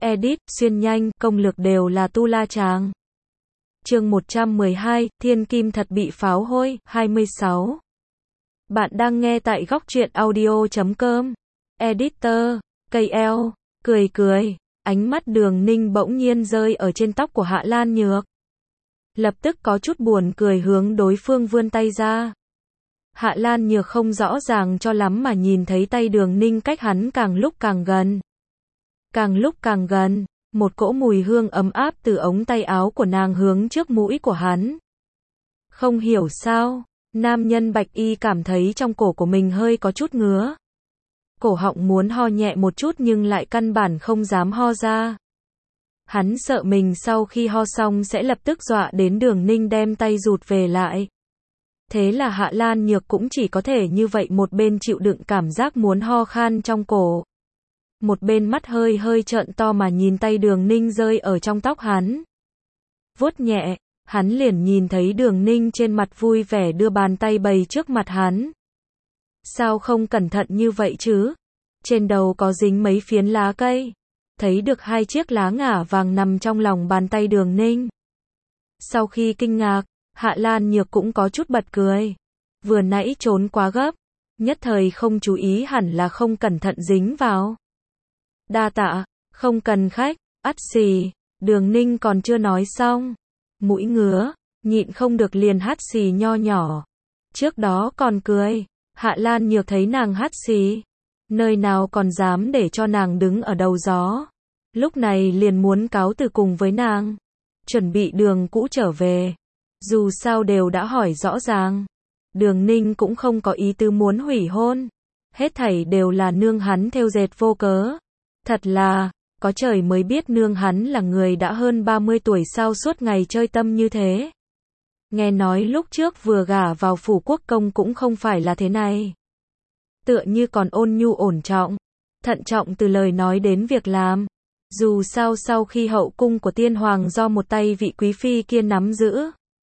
edit, xuyên nhanh, công lược đều là tu la chàng. Chương 112, Thiên Kim thật bị pháo hôi, 26. Bạn đang nghe tại góc truyện audio.com. Editor, KL, cười, ánh mắt Đường Ninh bỗng nhiên rơi ở trên tóc của Hạ Lan Nhược. Lập tức có chút buồn cười hướng đối phương vươn tay ra. Hạ Lan Nhược không rõ ràng cho lắm mà nhìn thấy tay Đường Ninh cách hắn càng lúc càng gần. Càng lúc càng gần, một cỗ mùi hương ấm áp từ ống tay áo của nàng hướng trước mũi của hắn. Không hiểu sao, nam nhân bạch y cảm thấy trong cổ của mình hơi có chút ngứa. Cổ họng muốn ho nhẹ một chút nhưng lại căn bản không dám ho ra. Hắn sợ mình sau khi ho xong sẽ lập tức dọa đến Đường Ninh đem tay rụt về lại. Thế là Hạ Lan Nhược cũng chỉ có thể như vậy, một bên chịu đựng cảm giác muốn ho khan trong cổ, một bên mắt hơi trợn to mà nhìn tay Đường Ninh rơi ở trong tóc hắn. Vuốt nhẹ, hắn liền nhìn thấy Đường Ninh trên mặt vui vẻ đưa bàn tay bày trước mặt hắn. Sao không cẩn thận như vậy chứ? Trên đầu có dính mấy phiến lá cây. Thấy được hai chiếc lá ngả vàng nằm trong lòng bàn tay Đường Ninh. Sau khi kinh ngạc, Hạ Lan Nhược cũng có chút bật cười. Vừa nãy trốn quá gấp, nhất thời không chú ý, hẳn là không cẩn thận dính vào. Đa tạ, không cần khách, ắt xì. Đường Ninh còn chưa nói xong, mũi ngứa, nhịn không được liền hắt xì nho nhỏ. Trước đó còn cười, Hạ Lan Nhược thấy nàng hắt xì, nơi nào còn dám để cho nàng đứng ở đầu gió. Lúc này liền muốn cáo từ cùng với nàng, chuẩn bị đường cũ trở về. Dù sao đều đã hỏi rõ ràng, Đường Ninh cũng không có ý tứ muốn hủy hôn. Hết thảy đều là nương hắn thêu dệt vô cớ. Thật là, có trời mới biết nương hắn là người đã hơn 30 tuổi sao suốt ngày chơi tâm như thế. Nghe nói lúc trước vừa gả vào phủ quốc công cũng không phải là thế này. Tựa như còn ôn nhu ổn trọng, thận trọng từ lời nói đến việc làm. Dù sao sau khi hậu cung của tiên hoàng do một tay vị quý phi kia nắm giữ,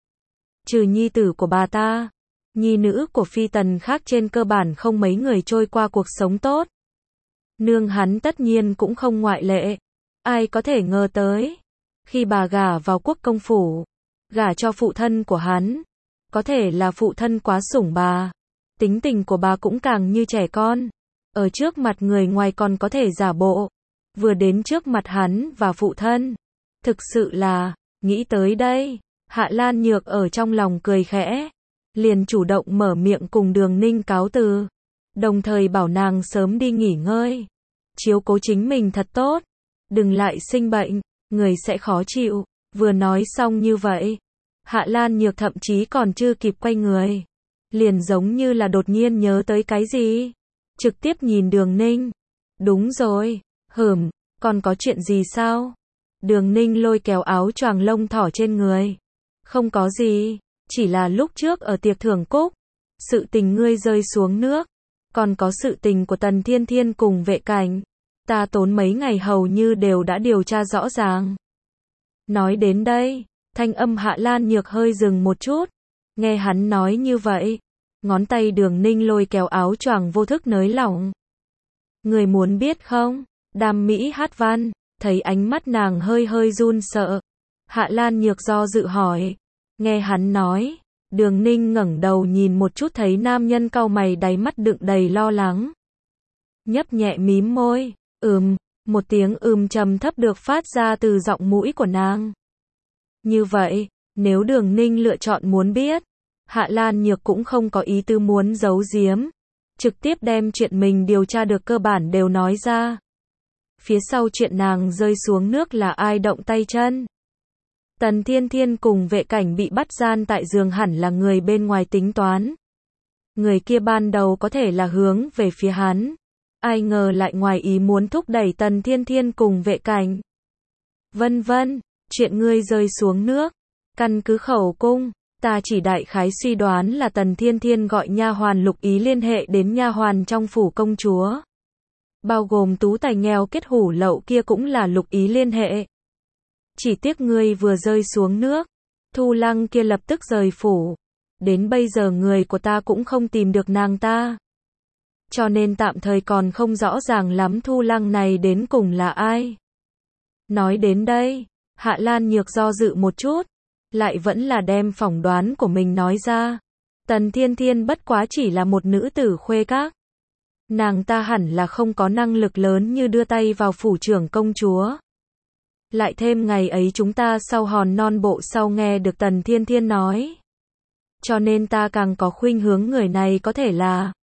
trừ nhi tử của bà ta, nhi nữ của phi tần khác trên cơ bản không mấy người trôi qua cuộc sống tốt. Nương hắn tất nhiên cũng không ngoại lệ. Ai có thể ngờ tới, khi bà gả vào quốc công phủ, gả cho phụ thân của hắn, có thể là phụ thân quá sủng bà, tính tình của bà cũng càng như trẻ con, ở trước mặt người ngoài còn có thể giả bộ, vừa đến trước mặt hắn và phụ thân, thực sự là, nghĩ tới đây, Hạ Lan Nhược ở trong lòng cười khẽ, liền chủ động mở miệng cùng Đường Ninh cáo từ, đồng thời bảo nàng sớm đi nghỉ ngơi, chiếu cố chính mình thật tốt, đừng lại sinh bệnh, người sẽ khó chịu. Vừa nói xong như vậy, Hạ Lan Nhược thậm chí còn chưa kịp quay người, liền giống như là đột nhiên nhớ tới cái gì, trực tiếp nhìn Đường Ninh. Đúng rồi, còn có chuyện gì sao? Đường Ninh lôi kéo áo choàng lông thỏ trên người. Không có gì, chỉ là lúc trước ở tiệc thưởng cúc, sự tình ngươi rơi xuống nước, còn có sự tình của Tần Thiên Thiên cùng vệ cảnh, ta tốn mấy ngày hầu như đều đã điều tra rõ ràng. Nói đến đây, thanh âm Hạ Lan Nhược hơi dừng một chút. Nghe hắn nói như vậy, ngón tay Đường Ninh lôi kéo áo choàng vô thức nới lỏng. Người muốn biết không? Đam mỹ hát văn, thấy ánh mắt nàng hơi run sợ. Hạ Lan Nhược do dự hỏi. Nghe hắn nói, Đường Ninh ngẩng đầu nhìn một chút thấy nam nhân cau mày đáy mắt đựng đầy lo lắng. Nhấp nhẹ mím môi, một tiếng trầm thấp được phát ra từ giọng mũi của nàng. Như vậy, nếu Đường Ninh lựa chọn muốn biết, Hạ Lan Nhược cũng không có ý tư muốn giấu giếm, trực tiếp đem chuyện mình điều tra được cơ bản đều nói ra. Phía sau chuyện nàng rơi xuống nước là ai động tay chân? Tần Thiên Thiên cùng vệ cảnh bị bắt gian tại giường hẳn là người bên ngoài tính toán. Người kia ban đầu có thể là hướng về phía hắn. Ai ngờ lại ngoài ý muốn thúc đẩy Tần Thiên Thiên cùng vệ cảnh. Vân vân, chuyện ngươi rơi xuống nước. Căn cứ khẩu cung, ta chỉ đại khái suy đoán là Tần Thiên Thiên gọi nha hoàn Lục Ý liên hệ đến nha hoàn trong phủ công chúa. Bao gồm tú tài nghèo kết hủ lậu kia cũng là Lục Ý liên hệ. Chỉ tiếc ngươi vừa rơi xuống nước, Thu Lăng kia lập tức rời phủ. Đến bây giờ người của ta cũng không tìm được nàng ta. Cho nên tạm thời còn không rõ ràng lắm Thu Lăng này đến cùng là ai. Nói đến đây, Hạ Lan Nhược do dự một chút, lại vẫn là đem phỏng đoán của mình nói ra. Tần Thiên Thiên bất quá chỉ là một nữ tử khuê các. Nàng ta hẳn là không có năng lực lớn như đưa tay vào phủ trưởng công chúa. Lại thêm ngày ấy chúng ta sau hòn non bộ sau nghe được Tần Thiên Thiên nói. Cho nên ta càng có khuynh hướng người này có thể là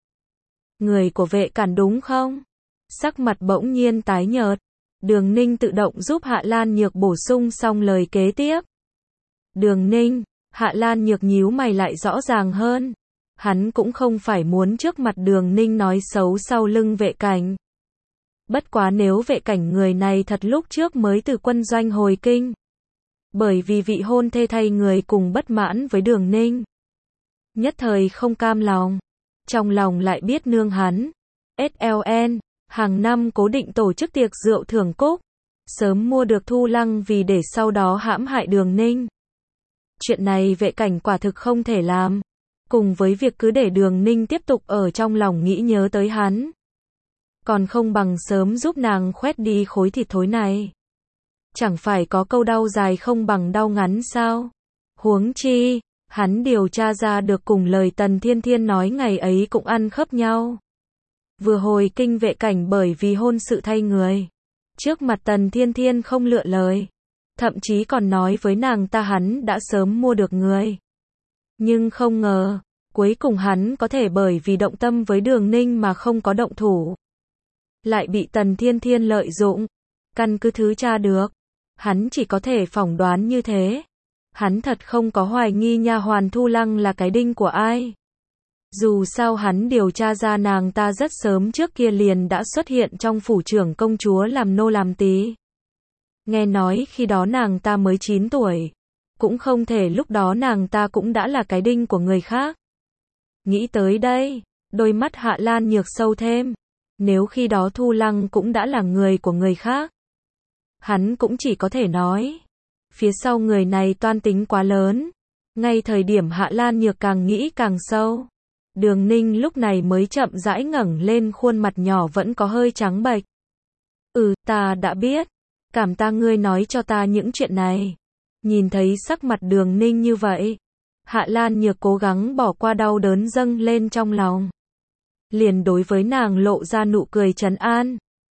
người của Vệ Cản đúng không? Sắc mặt bỗng nhiên tái nhợt. Đường Ninh tự động giúp Hạ Lan Nhược bổ sung xong lời kế tiếp. Đường Ninh, Hạ Lan Nhược nhíu mày lại rõ ràng hơn. Hắn cũng không phải muốn trước mặt Đường Ninh nói xấu sau lưng Vệ Cảnh. Bất quá nếu Vệ Cảnh người này thật lúc trước mới từ quân doanh hồi kinh. Bởi vì vị hôn thê thay người cùng bất mãn với Đường Ninh. Nhất thời không cam lòng. Trong lòng lại biết nương hắn. SLN, hàng năm cố định tổ chức tiệc rượu thưởng cúc. Sớm mua được Thu Lăng vì để sau đó hãm hại Đường Ninh. Chuyện này Vệ Cảnh quả thực không thể làm. Cùng với việc cứ để Đường Ninh tiếp tục ở trong lòng nghĩ nhớ tới hắn. Còn không bằng sớm giúp nàng khoét đi khối thịt thối này. Chẳng phải có câu đau dài không bằng đau ngắn sao? Huống chi, hắn điều tra ra được cùng lời Tần Thiên Thiên nói ngày ấy cũng ăn khớp nhau. Vừa hồi kinh Vệ Cảnh bởi vì hôn sự thay người. Trước mặt Tần Thiên Thiên không lựa lời. Thậm chí còn nói với nàng ta hắn đã sớm mua được người. Nhưng không ngờ, cuối cùng hắn có thể bởi vì động tâm với Đường Ninh mà không có động thủ. Lại bị Tần Thiên Thiên lợi dụng. Căn cứ thứ tra được. Hắn chỉ có thể phỏng đoán như thế. Hắn thật không có hoài nghi nha hoàn Thu Lăng là cái đinh của ai. Dù sao hắn điều tra ra nàng ta rất sớm trước kia liền đã xuất hiện trong phủ trưởng công chúa làm nô làm tý. Nghe nói khi đó nàng ta mới 9 tuổi. Cũng không thể lúc đó nàng ta cũng đã là cái đinh của người khác. Nghĩ tới đây, đôi mắt Hạ Lan Nhược sâu thêm. Nếu khi đó Thu Lăng cũng đã là người của người khác. Hắn cũng chỉ có thể nói. Phía sau người này toan tính quá lớn. Ngay thời điểm Hạ Lan Nhược càng nghĩ càng sâu. Đường Ninh lúc này mới chậm rãi ngẩng lên khuôn mặt nhỏ vẫn có hơi trắng bệch. Ta đã biết. Cảm tạ ngươi nói cho ta những chuyện này. Nhìn thấy sắc mặt Đường Ninh như vậy. Hạ Lan Nhược cố gắng bỏ qua đau đớn dâng lên trong lòng. Liền đối với nàng lộ ra nụ cười trấn an.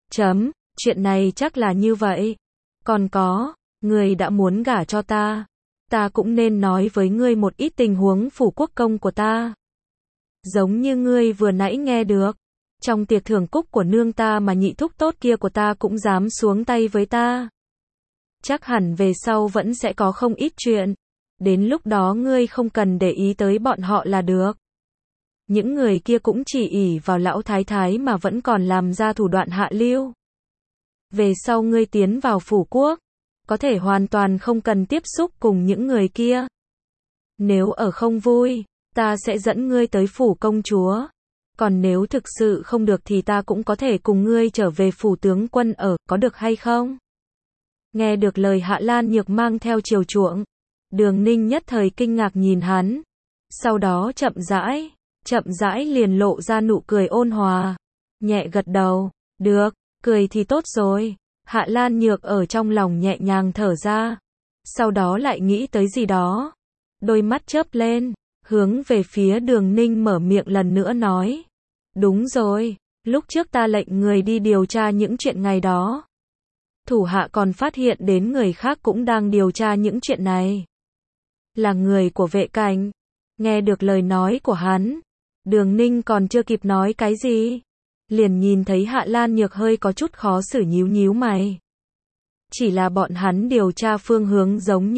Chuyện này chắc là như vậy. Còn có, ngươi đã muốn gả cho ta. Ta cũng nên nói với ngươi một ít tình huống phủ quốc công của ta. Giống như ngươi vừa nãy nghe được. Trong tiệc thưởng cúc của nương ta mà nhị thúc tốt kia của ta cũng dám xuống tay với ta. Chắc hẳn về sau vẫn sẽ có không ít chuyện. Đến lúc đó ngươi không cần để ý tới bọn họ là được. Những người kia cũng chỉ ỷ vào lão thái thái mà vẫn còn làm ra thủ đoạn hạ lưu. Về sau ngươi tiến vào phủ quốc, có thể hoàn toàn không cần tiếp xúc cùng những người kia. Nếu ở không vui, ta sẽ dẫn ngươi tới phủ công chúa. Còn nếu thực sự không được thì ta cũng có thể cùng ngươi trở về phủ tướng quân ở, có được hay không? Nghe được lời Hạ Lan Nhược mang theo chiều chuộng, Đường Ninh nhất thời kinh ngạc nhìn hắn. Sau đó chậm rãi liền lộ ra nụ cười ôn hòa. Nhẹ gật đầu, được, cười thì tốt rồi. Hạ Lan Nhược ở trong lòng nhẹ nhàng thở ra. Sau đó lại nghĩ tới gì đó. Đôi mắt chớp lên, hướng về phía Đường Ninh mở miệng lần nữa nói. Đúng rồi, lúc trước ta lệnh người đi điều tra những chuyện ngày đó. Thủ hạ còn phát hiện đến người khác cũng đang điều tra những chuyện này. Là người của Vệ Cảnh. Nghe được lời nói của hắn, Đường Ninh còn chưa kịp nói cái gì. Liền nhìn thấy Hạ Lan Nhược hơi có chút khó xử nhíu mày. Chỉ là bọn hắn điều tra phương hướng giống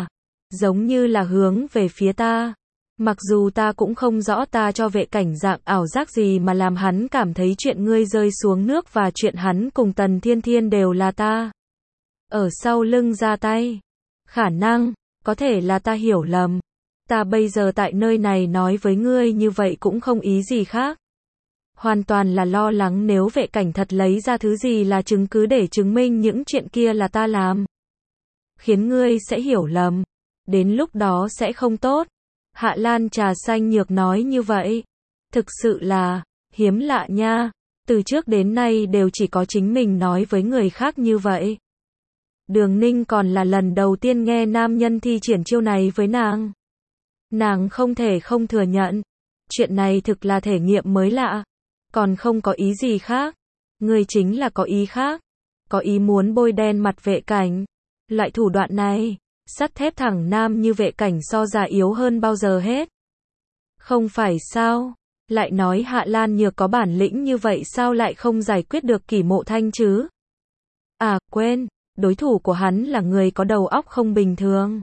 như là hướng về phía ta. Mặc dù ta cũng không rõ ta cho Vệ Cảnh dạng ảo giác gì mà làm hắn cảm thấy chuyện ngươi rơi xuống nước và chuyện hắn cùng Tần Thiên Thiên đều là ta ở sau lưng ra tay. Khả năng, có thể là ta hiểu lầm. Ta bây giờ tại nơi này nói với ngươi như vậy cũng không ý gì khác. Hoàn toàn là lo lắng nếu Vệ Cảnh thật lấy ra thứ gì là chứng cứ để chứng minh những chuyện kia là ta làm. Khiến ngươi sẽ hiểu lầm. Đến lúc đó sẽ không tốt. Hạ Lan Trà Xanh Nhược nói như vậy. Thực sự là hiếm lạ nha. Từ trước đến nay đều chỉ có chính mình nói với người khác như vậy. Đường Ninh còn là lần đầu tiên nghe nam nhân thi triển chiêu này với nàng. Nàng không thể không thừa nhận. Chuyện này thực là thể nghiệm mới lạ. Còn không có ý gì khác. Ngươi chính là có ý khác. Có ý muốn bôi đen mặt Vệ Cảnh. Loại thủ đoạn này, sắt thép thẳng nam như Vệ Cảnh so ra yếu hơn bao giờ hết. Không phải sao? Lại nói Hạ Lan Nhược có bản lĩnh như vậy sao lại không giải quyết được Kỷ Mộ Thanh chứ? À, quên, đối thủ của hắn là người có đầu óc không bình thường.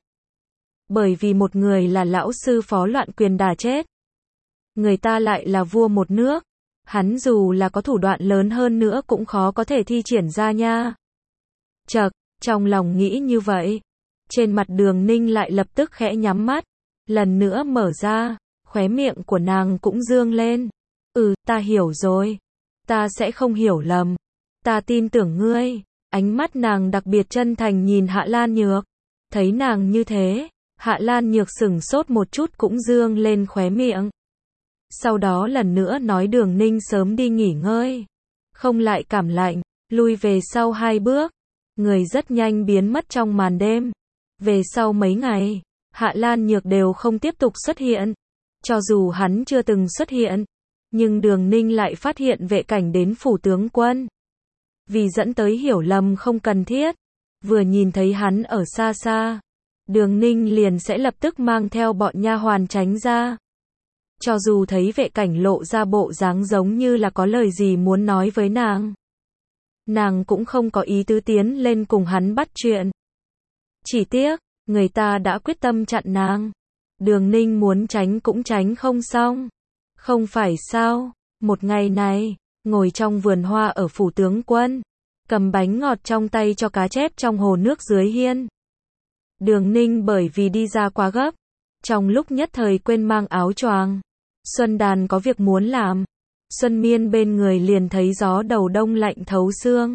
Bởi vì một người là lão sư phó loạn quyền đả chết. Người ta lại là vua một nước. Hắn dù là có thủ đoạn lớn hơn nữa cũng khó có thể thi triển ra nha. Chậc, trong lòng nghĩ như vậy. Trên mặt Đường Ninh lại lập tức khẽ nhắm mắt. Lần nữa mở ra, khóe miệng của nàng cũng dương lên. Ta hiểu rồi. Ta sẽ không hiểu lầm. Ta tin tưởng ngươi. Ánh mắt nàng đặc biệt chân thành nhìn Hạ Lan Nhược. Thấy nàng như thế, Hạ Lan Nhược sửng sốt một chút cũng dương lên khóe miệng. Sau đó lần nữa nói Đường Ninh sớm đi nghỉ ngơi. Không lại cảm lạnh, lui về sau 2 bước. Người rất nhanh biến mất trong màn đêm. Về sau mấy ngày, Hạ Lan Nhược đều không tiếp tục xuất hiện. Cho dù hắn chưa từng xuất hiện, nhưng Đường Ninh lại phát hiện Vệ Cảnh đến phủ tướng quân. Vì dẫn tới hiểu lầm không cần thiết. Vừa nhìn thấy hắn ở xa xa, Đường Ninh liền sẽ lập tức mang theo bọn nha hoàn tránh ra. Cho dù thấy Vệ Cảnh lộ ra bộ dáng giống như là có lời gì muốn nói với nàng. Nàng cũng không có ý tứ tiến lên cùng hắn bắt chuyện. Chỉ tiếc, người ta đã quyết tâm chặn nàng. Đường Ninh muốn tránh cũng tránh không xong. Không phải sao, một ngày này, ngồi trong vườn hoa ở phủ tướng quân, cầm bánh ngọt trong tay cho cá chép trong hồ nước dưới hiên. Đường Ninh bởi vì đi ra quá gấp, trong lúc nhất thời quên mang áo choàng. Xuân Đàn có việc muốn làm. Xuân Miên bên người liền thấy gió đầu đông lạnh thấu xương.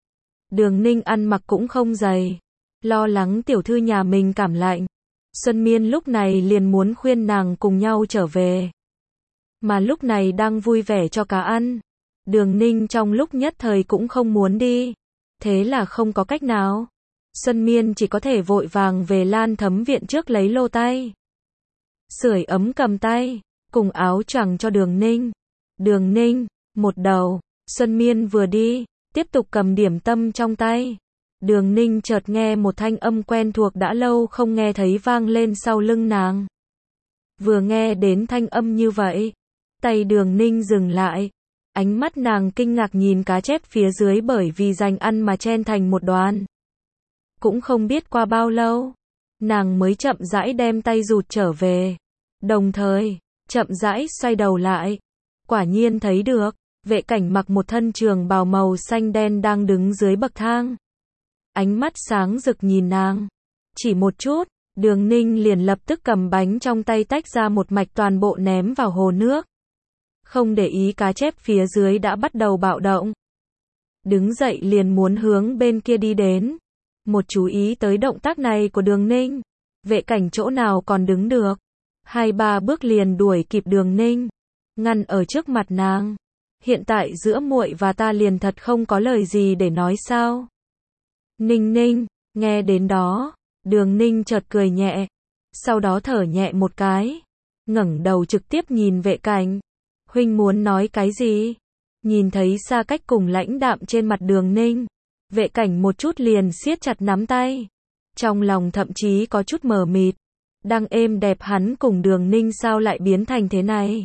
Đường Ninh ăn mặc cũng không dày, lo lắng tiểu thư nhà mình cảm lạnh. Xuân Miên lúc này liền muốn khuyên nàng cùng nhau trở về. Mà lúc này đang vui vẻ cho cá ăn. Đường Ninh trong lúc nhất thời cũng không muốn đi. Thế là không có cách nào. Xuân Miên chỉ có thể vội vàng về Lan Thấm viện trước lấy lô tay. Sưởi ấm cầm tay, cùng áo choàng cho Đường Ninh. Đường Ninh, một đầu, Xuân Miên vừa đi, tiếp tục cầm điểm tâm trong tay. Đường Ninh chợt nghe một thanh âm quen thuộc đã lâu không nghe thấy vang lên sau lưng nàng. Vừa nghe đến thanh âm như vậy, tay Đường Ninh dừng lại. Ánh mắt nàng kinh ngạc nhìn cá chép phía dưới bởi vì dành ăn mà chen thành một đoàn. Cũng không biết qua bao lâu, nàng mới chậm rãi đem tay rụt trở về. Đồng thời, chậm rãi xoay đầu lại. Quả nhiên thấy được, Vệ Cảnh mặc một thân trường bào màu xanh đen đang đứng dưới bậc thang. Ánh mắt sáng rực nhìn nàng. Chỉ một chút, Đường Ninh liền lập tức cầm bánh trong tay tách ra một mạch toàn bộ ném vào hồ nước. Không để ý cá chép phía dưới đã bắt đầu bạo động. Đứng dậy liền muốn hướng bên kia đi đến. Một chú ý tới động tác này của Đường Ninh. Vệ Cảnh chỗ nào còn đứng được. 2-3 bước liền đuổi kịp Đường Ninh. Ngăn ở trước mặt nàng. Hiện tại giữa muội và ta liền thật không có lời gì để nói sao. Ninh Ninh, nghe đến đó, Đường Ninh chợt cười nhẹ. Sau đó thở nhẹ một cái. Ngẩng đầu trực tiếp nhìn Vệ Cảnh. Huynh muốn nói cái gì? Nhìn thấy xa cách cùng lãnh đạm trên mặt Đường Ninh. Vệ Cảnh một chút liền siết chặt nắm tay. Trong lòng thậm chí có chút mờ mịt. Đang êm đẹp hắn cùng Đường Ninh sao lại biến thành thế này?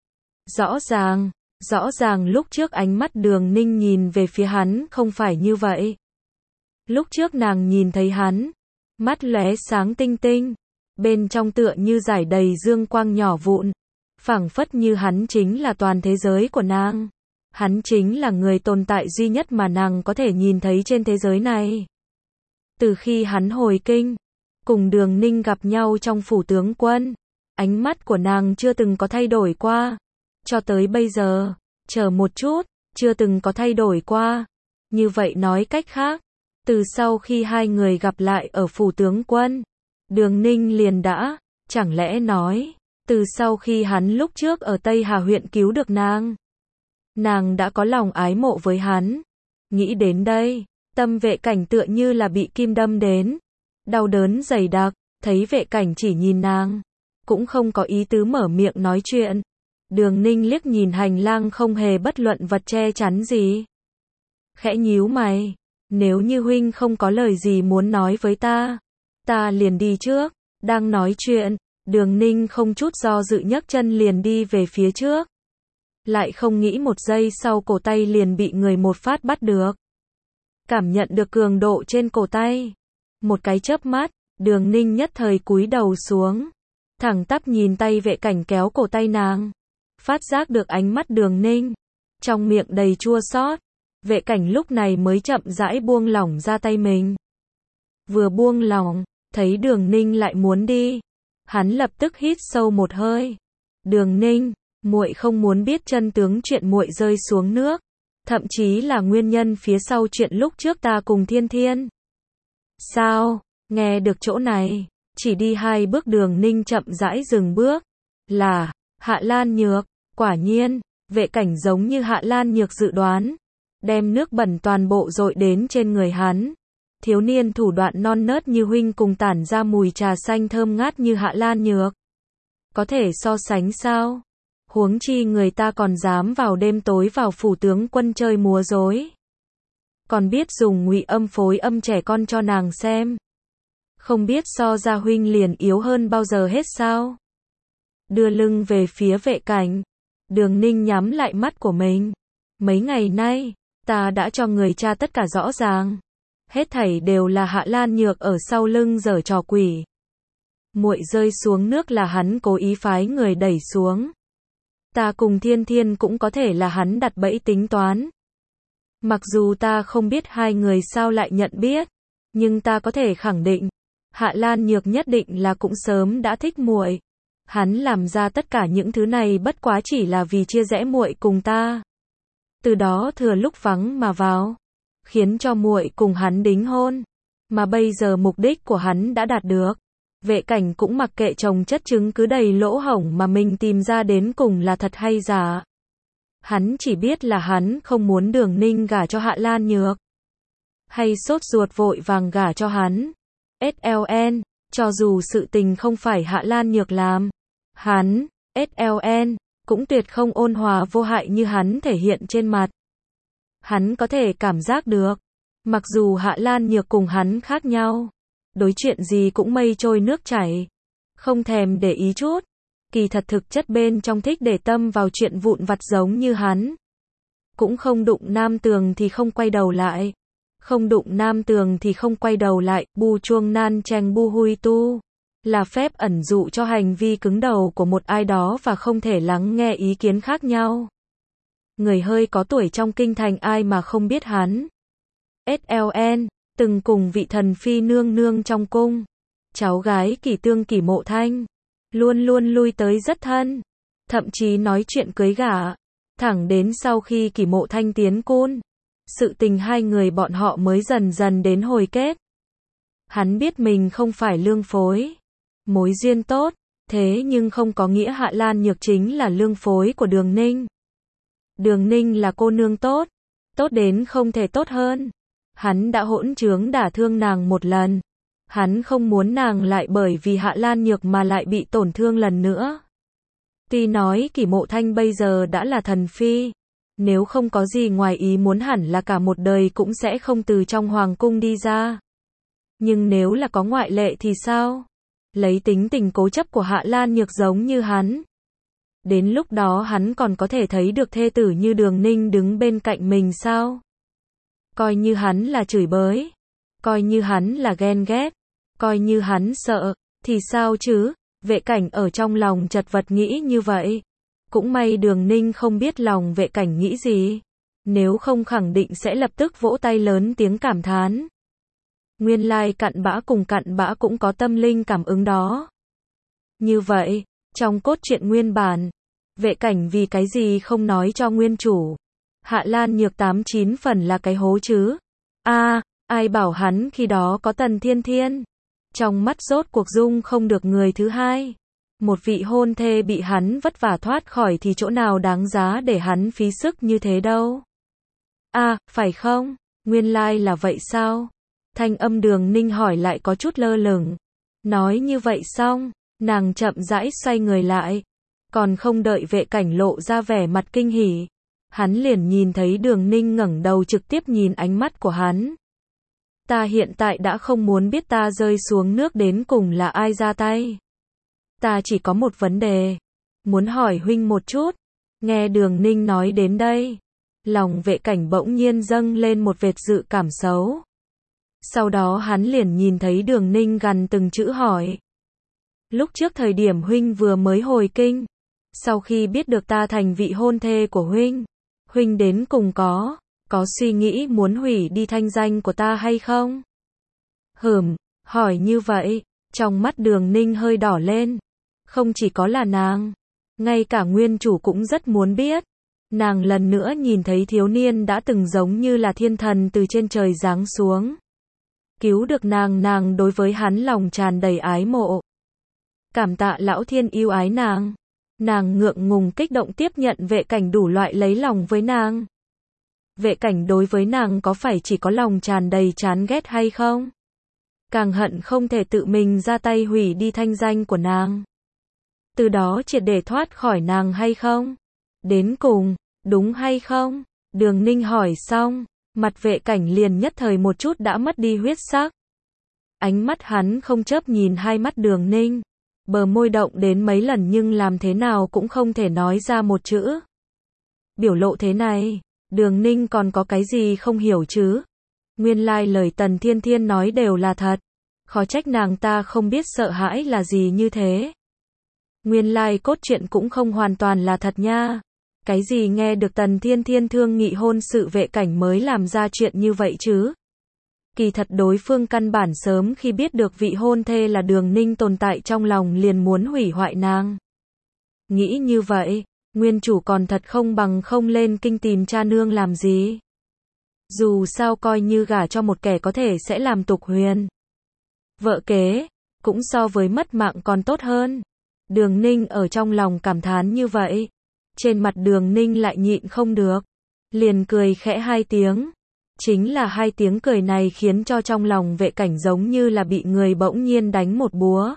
Rõ ràng lúc trước ánh mắt Đường Ninh nhìn về phía hắn không phải như vậy. Lúc trước nàng nhìn thấy hắn, mắt lóe sáng tinh tinh, bên trong tựa như rải đầy dương quang nhỏ vụn, phảng phất như hắn chính là toàn thế giới của nàng. Hắn chính là người tồn tại duy nhất mà nàng có thể nhìn thấy trên thế giới này. Từ khi hắn hồi kinh, cùng Đường Ninh gặp nhau trong phủ tướng quân, ánh mắt của nàng chưa từng có thay đổi qua. Cho tới bây giờ, chờ một chút, chưa từng có thay đổi qua. Như vậy nói cách khác, từ sau khi hai người gặp lại ở phủ tướng quân, Đường Ninh liền đã, chẳng lẽ nói, từ sau khi hắn lúc trước ở Tây Hà huyện cứu được nàng đã có lòng ái mộ với hắn. Nghĩ đến đây, Tâm Vệ Cảnh tựa như là bị kim đâm đến. Đau đớn dày đặc, thấy Vệ Cảnh chỉ nhìn nàng. Cũng không có ý tứ mở miệng nói chuyện. Đường Ninh liếc nhìn hành lang không hề bất luận vật che chắn gì. Khẽ nhíu mày. Nếu như huynh không có lời gì muốn nói với ta liền đi trước. Đang nói chuyện, Đường Ninh không chút do dự nhấc chân liền đi về phía trước. Lại không nghĩ một giây sau cổ tay liền bị người một phát bắt được. Cảm nhận được cường độ trên cổ tay. Một cái chớp mắt, Đường Ninh nhất thời cúi đầu xuống. Thẳng tắp nhìn tay Vệ Cảnh kéo cổ tay nàng. Phát giác được ánh mắt Đường Ninh. Trong miệng đầy chua xót. Vệ Cảnh lúc này mới chậm rãi buông lỏng ra tay mình. Vừa buông lỏng, thấy Đường Ninh lại muốn đi. Hắn lập tức hít sâu một hơi. Đường Ninh, muội không muốn biết chân tướng chuyện muội rơi xuống nước. Thậm chí là nguyên nhân phía sau chuyện lúc trước ta cùng Thiên Thiên. Sao? Nghe được chỗ này, chỉ đi 2 bước Đường Ninh chậm rãi dừng bước. Là, Hạ Lan Nhược, quả nhiên, Vệ Cảnh giống như Hạ Lan Nhược dự đoán. Đem nước bẩn toàn bộ dội đến trên người hắn. Thiếu niên thủ đoạn non nớt như huynh cùng tản ra mùi trà xanh thơm ngát như Hạ Lan Nhược. Có thể so sánh sao? Huống chi người ta còn dám vào đêm tối vào phủ tướng quân chơi múa rối. Còn biết dùng ngụy âm phối âm trẻ con cho nàng xem. Không biết so ra huynh liền yếu hơn bao giờ hết sao? Đưa lưng về phía Vệ Cảnh. Đường Ninh nhắm lại mắt của mình. Mấy ngày nay, ta đã cho người cha tất cả rõ ràng. Hết thảy đều là Hạ Lan Nhược ở sau lưng giở trò quỷ. Muội rơi xuống nước là hắn cố ý phái người đẩy xuống. Ta cùng Thiên Thiên cũng có thể là hắn đặt bẫy tính toán. Mặc dù ta không biết hai người sao lại nhận biết, nhưng ta có thể khẳng định, Hạ Lan Nhược nhất định là cũng sớm đã thích muội. Hắn làm ra tất cả những thứ này bất quá chỉ là vì chia rẽ muội cùng ta. Từ đó thừa lúc vắng mà vào, khiến cho muội cùng hắn đính hôn, mà bây giờ mục đích của hắn đã đạt được. Vệ Cảnh cũng mặc kệ chồng chất chứng cứ đầy lỗ hổng mà mình tìm ra đến cùng là thật hay giả. Hắn chỉ biết là hắn không muốn Đường Ninh gả cho Hạ Lan Nhược, hay sốt ruột vội vàng gả cho hắn. SLN, cho dù sự tình không phải Hạ Lan Nhược làm, hắn, SLN, cũng tuyệt không ôn hòa vô hại như hắn thể hiện trên mặt. Hắn có thể cảm giác được, mặc dù Hạ Lan Nhược cùng hắn khác nhau, đối chuyện gì cũng mây trôi nước chảy, không thèm để ý chút, kỳ thật thực chất bên trong thích để tâm vào chuyện vụn vặt giống như hắn. Cũng không đụng nam tường thì không quay đầu lại. Không đụng nam tường thì không quay đầu lại, bu chuông nan cheng bu hui tu. Là phép ẩn dụ cho hành vi cứng đầu của một ai đó và không thể lắng nghe ý kiến khác nhau. Người hơi có tuổi trong kinh thành ai mà không biết hắn. SLN, từng cùng vị thần phi nương nương trong cung. Cháu gái Kỷ Tương Kỷ Mộ Thanh. Luôn luôn lui tới rất thân. Thậm chí nói chuyện cưới gả. Thẳng đến sau khi Kỷ Mộ Thanh tiến cung, sự tình hai người bọn họ mới dần dần đến hồi kết. Hắn biết mình không phải lương phối. Mối duyên tốt, thế nhưng không có nghĩa Hạ Lan Nhược chính là lương phối của Đường Ninh. Đường Ninh là cô nương tốt, tốt đến không thể tốt hơn. Hắn đã hỗn trướng đả thương nàng một lần. Hắn không muốn nàng lại bởi vì Hạ Lan Nhược mà lại bị tổn thương lần nữa. Tuy nói Kỷ Mộ Thanh bây giờ đã là thần phi, nếu không có gì ngoài ý muốn hẳn là cả một đời cũng sẽ không từ trong hoàng cung đi ra. Nhưng nếu là có ngoại lệ thì sao? Lấy tính tình cố chấp của Hạ Lan Nhược giống như hắn, đến lúc đó hắn còn có thể thấy được thê tử như Đường Ninh đứng bên cạnh mình sao? Coi như hắn là chửi bới, coi như hắn là ghen ghét, coi như hắn sợ, thì sao chứ? Vệ Cảnh ở trong lòng chật vật nghĩ như vậy. Cũng may Đường Ninh không biết lòng Vệ Cảnh nghĩ gì. Nếu không khẳng định sẽ lập tức vỗ tay lớn tiếng cảm thán. Nguyên lai cặn bã cùng cặn bã cũng có tâm linh cảm ứng đó. Như vậy, trong cốt truyện nguyên bản, Vệ Cảnh vì cái gì không nói cho nguyên chủ? Hạ Lan Nhược 89 phần là cái hố chứ? Ai bảo hắn khi đó có Tần Thiên Thiên? Trong mắt rốt cuộc dung không được người thứ hai. Một vị hôn thê bị hắn vất vả thoát khỏi thì chỗ nào đáng giá để hắn phí sức như thế đâu. Phải không? Nguyên lai là vậy sao? Thanh âm Đường Ninh hỏi lại có chút lơ lửng. Nói như vậy xong, nàng chậm rãi xoay người lại. Còn không đợi vệ cảnh lộ ra vẻ mặt kinh hỉ. Hắn liền nhìn thấy Đường Ninh ngẩng đầu trực tiếp nhìn ánh mắt của hắn. Ta hiện tại đã không muốn biết ta rơi xuống nước đến cùng là ai ra tay. Ta chỉ có một vấn đề. Muốn hỏi huynh một chút. Nghe Đường Ninh nói đến đây. Lòng vệ cảnh bỗng nhiên dâng lên một vệt dự cảm xấu. Sau đó hắn liền nhìn thấy Đường Ninh gằn từng chữ hỏi. Lúc trước thời điểm huynh vừa mới hồi kinh. Sau khi biết được ta thành vị hôn thê của huynh. Huynh đến cùng có suy nghĩ muốn hủy đi thanh danh của ta hay không? Hỏi như vậy, trong mắt Đường Ninh hơi đỏ lên. Không chỉ có là nàng, ngay cả nguyên chủ cũng rất muốn biết. Nàng lần nữa nhìn thấy thiếu niên đã từng giống như là thiên thần từ trên trời giáng xuống. Cứu được nàng đối với hắn lòng tràn đầy ái mộ. Cảm tạ lão thiên yêu ái nàng. Nàng ngượng ngùng kích động tiếp nhận vệ cảnh đủ loại lấy lòng với nàng. Vệ cảnh đối với nàng có phải chỉ có lòng tràn đầy chán ghét hay không? Càng hận không thể tự mình ra tay hủy đi thanh danh của nàng. Từ đó triệt để thoát khỏi nàng hay không? Đến cùng, đúng hay không? Đường Ninh hỏi xong, mặt vệ cảnh liền nhất thời một chút đã mất đi huyết sắc. Ánh mắt hắn không chớp nhìn hai mắt Đường Ninh. Bờ môi động đến mấy lần nhưng làm thế nào cũng không thể nói ra một chữ. Biểu lộ thế này, Đường Ninh còn có cái gì không hiểu chứ? Nguyên lai lời Tần Thiên Thiên nói đều là thật. Khó trách nàng ta không biết sợ hãi là gì như thế. Nguyên lai cốt truyện cũng không hoàn toàn là thật nha. Cái gì nghe được Tần Thiên Thiên thương nghị hôn sự vệ cảnh mới làm ra chuyện như vậy chứ? Kỳ thật đối phương căn bản sớm khi biết được vị hôn thê là Đường Ninh tồn tại trong lòng liền muốn hủy hoại nàng. Nghĩ như vậy, nguyên chủ còn thật không bằng không lên kinh tìm cha nương làm gì. Dù sao coi như gả cho một kẻ có thể sẽ làm tục huyền. Vợ kế, cũng so với mất mạng còn tốt hơn. Đường Ninh ở trong lòng cảm thán như vậy. Trên mặt Đường Ninh lại nhịn không được. Liền cười khẽ hai tiếng. Chính là hai tiếng cười này khiến cho trong lòng vệ cảnh giống như là bị người bỗng nhiên đánh một búa.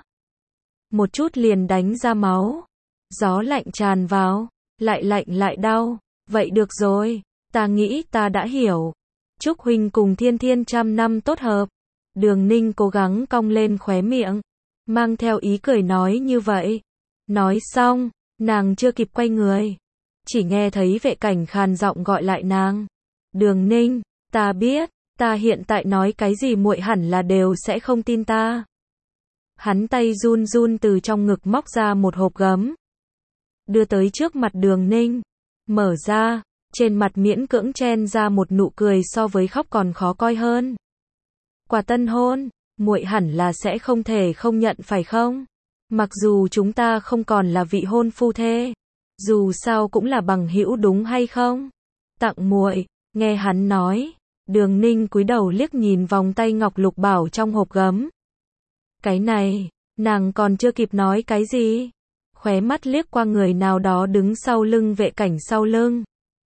Một chút liền đánh ra máu. Gió lạnh tràn vào, lại lạnh lại đau. Vậy được rồi, ta nghĩ ta đã hiểu. Chúc huynh cùng Thiên Thiên trăm năm tốt hợp. Đường Ninh cố gắng cong lên khóe miệng, mang theo ý cười nói như vậy. Nói xong, nàng chưa kịp quay người. Chỉ nghe thấy vệ cảnh khàn giọng gọi lại nàng. Đường Ninh, ta biết, ta hiện tại nói cái gì muội hẳn là đều sẽ không tin ta. Hắn tay run run từ trong ngực móc ra một hộp gấm. Đưa tới trước mặt Đường Ninh. Mở ra, trên mặt miễn cưỡng chen ra một nụ cười so với khóc còn khó coi hơn. Quà tân hôn, muội hẳn là sẽ không thể không nhận phải không? Mặc dù chúng ta không còn là vị hôn phu thê, dù sao cũng là bằng hữu đúng hay không? Tặng muội, nghe hắn nói, Đường Ninh cúi đầu liếc nhìn vòng tay ngọc lục bảo trong hộp gấm. Cái này, nàng còn chưa kịp nói cái gì, khóe mắt liếc qua người nào đó đứng sau lưng vệ cảnh sau lưng.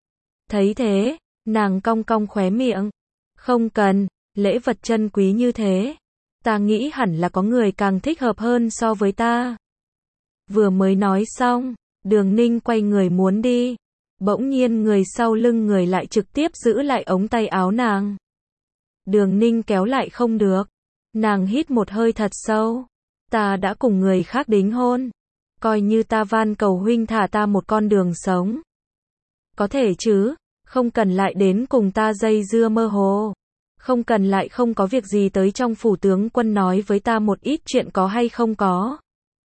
Thấy thế, nàng cong cong khóe miệng. Không cần, lễ vật chân quý như thế. Ta nghĩ hẳn là có người càng thích hợp hơn so với ta. Vừa mới nói xong, Đường Ninh quay người muốn đi. Bỗng nhiên người sau lưng người lại trực tiếp giữ lại ống tay áo nàng. Đường Ninh kéo lại không được. Nàng hít một hơi thật sâu. Ta đã cùng người khác đính hôn. Coi như ta van cầu huynh thả ta một con đường sống. Có thể chứ, không cần lại đến cùng ta dây dưa mơ hồ. Không cần lại không có việc gì tới trong phủ tướng quân nói với ta một ít chuyện có hay không có.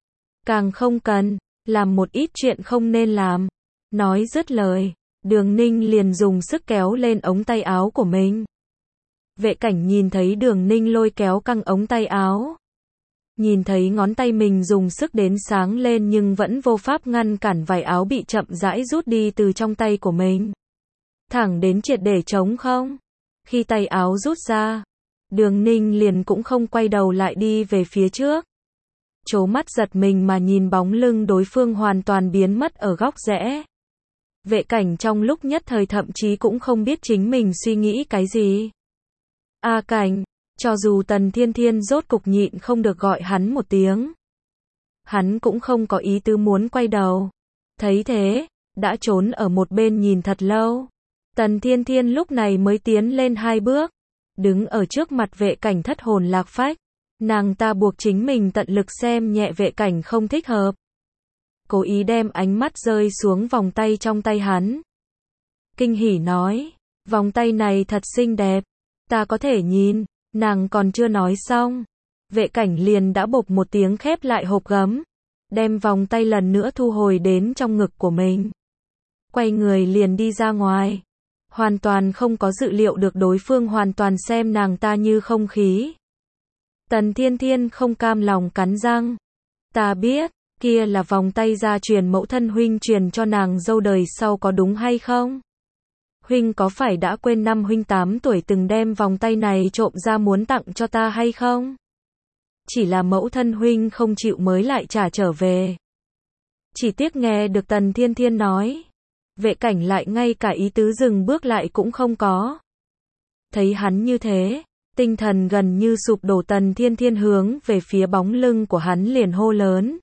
Càng không cần, làm một ít chuyện không nên làm. Nói dứt lời, Đường Ninh liền dùng sức kéo lên ống tay áo của mình. Vệ cảnh nhìn thấy Đường Ninh lôi kéo căng ống tay áo. Nhìn thấy ngón tay mình dùng sức đến sáng lên nhưng vẫn vô pháp ngăn cản vải áo bị chậm rãi rút đi từ trong tay của mình. Thẳng đến triệt để trống không. Khi tay áo rút ra, Đường Ninh liền cũng không quay đầu lại đi về phía trước. Trố mắt giật mình mà nhìn bóng lưng đối phương hoàn toàn biến mất ở góc rẽ. Vệ cảnh trong lúc nhất thời thậm chí cũng không biết chính mình suy nghĩ cái gì. A Cảnh, cho dù Tần Thiên Thiên rốt cục nhịn không được gọi hắn một tiếng. Hắn cũng không có ý tứ muốn quay đầu. Thấy thế, đã trốn ở một bên nhìn thật lâu. Tần Thiên Thiên lúc này mới tiến lên 2 bước, đứng ở trước mặt Vệ Cảnh thất hồn lạc phách. Nàng ta buộc chính mình tận lực xem nhẹ Vệ Cảnh không thích hợp. Cố ý đem ánh mắt rơi xuống vòng tay trong tay hắn. Kinh hỉ nói, vòng tay này thật xinh đẹp, ta có thể nhìn. Nàng còn chưa nói xong, Vệ Cảnh liền đã bộp một tiếng khép lại hộp gấm, đem vòng tay lần nữa thu hồi đến trong ngực của mình. Quay người liền đi ra ngoài, hoàn toàn không có dự liệu được đối phương hoàn toàn xem nàng ta như không khí. Tần Thiên Thiên không cam lòng cắn răng. Ta biết, kia là vòng tay gia truyền mẫu thân huynh truyền cho nàng dâu đời sau có đúng hay không? Huynh có phải đã quên năm huynh 8 tuổi từng đem vòng tay này trộm ra muốn tặng cho ta hay không? Chỉ là mẫu thân huynh không chịu mới lại trả trở về. Chỉ tiếc nghe được Tần Thiên Thiên nói, Vệ Cảnh lại ngay cả ý tứ dừng bước lại cũng không có. Thấy hắn như thế, tinh thần gần như sụp đổ, Tần Thiên Thiên hướng về phía bóng lưng của hắn liền hô lớn.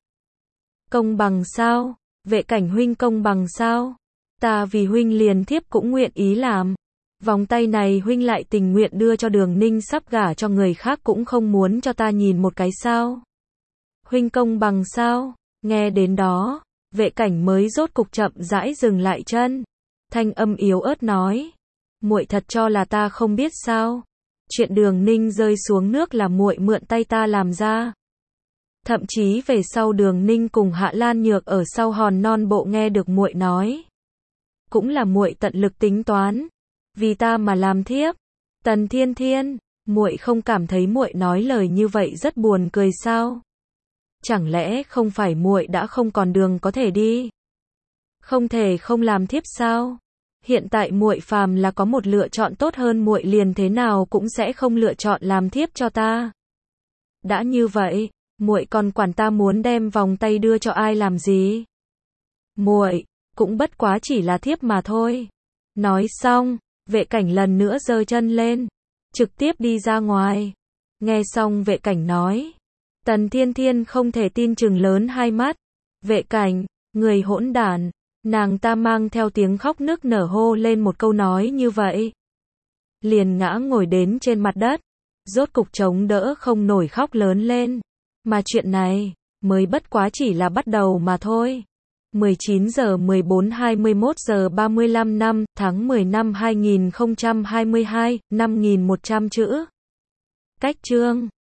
Công bằng sao? Vệ Cảnh huynh công bằng sao? Ta vì huynh liền thiếp cũng nguyện ý làm. Vòng tay này huynh lại tình nguyện đưa cho Đường Ninh sắp gả cho người khác cũng không muốn cho ta nhìn một cái sao? Huynh công bằng sao? Nghe đến đó, Vệ Cảnh mới rốt cục chậm rãi dừng lại chân. Thanh âm yếu ớt nói, muội thật cho là ta không biết sao? Chuyện Đường Ninh rơi xuống nước là muội mượn tay ta làm ra. Thậm chí về sau Đường Ninh cùng Hạ Lan Nhược ở sau hòn non bộ nghe được muội nói, cũng là muội tận lực tính toán, vì ta mà làm thiếp. Tần Thiên Thiên, muội không cảm thấy muội nói lời như vậy rất buồn cười sao? Chẳng lẽ không phải muội đã không còn đường có thể đi? Không thể không làm thiếp sao? Hiện tại muội phàm là có một lựa chọn tốt hơn muội liền thế nào cũng sẽ không lựa chọn làm thiếp cho ta. Đã như vậy, muội còn quản ta muốn đem vòng tay đưa cho ai làm gì? Muội cũng bất quá chỉ là thiếp mà thôi. Nói xong, Vệ Cảnh lần nữa giơ chân lên, trực tiếp đi ra ngoài. Nghe xong Vệ Cảnh nói, Tần Thiên Thiên không thể tin chừng lớn hai mắt. Vệ Cảnh, người hỗn đản. Nàng ta mang theo tiếng khóc nức nở hô lên một câu nói như vậy, liền ngã ngồi đến trên mặt đất, rốt cục chống đỡ không nổi khóc lớn lên. Mà chuyện này mới bất quá chỉ là bắt đầu mà thôi. 19 giờ 14 21 giờ 35 năm, tháng 10 năm 2022, 5.100 chữ. Cách chương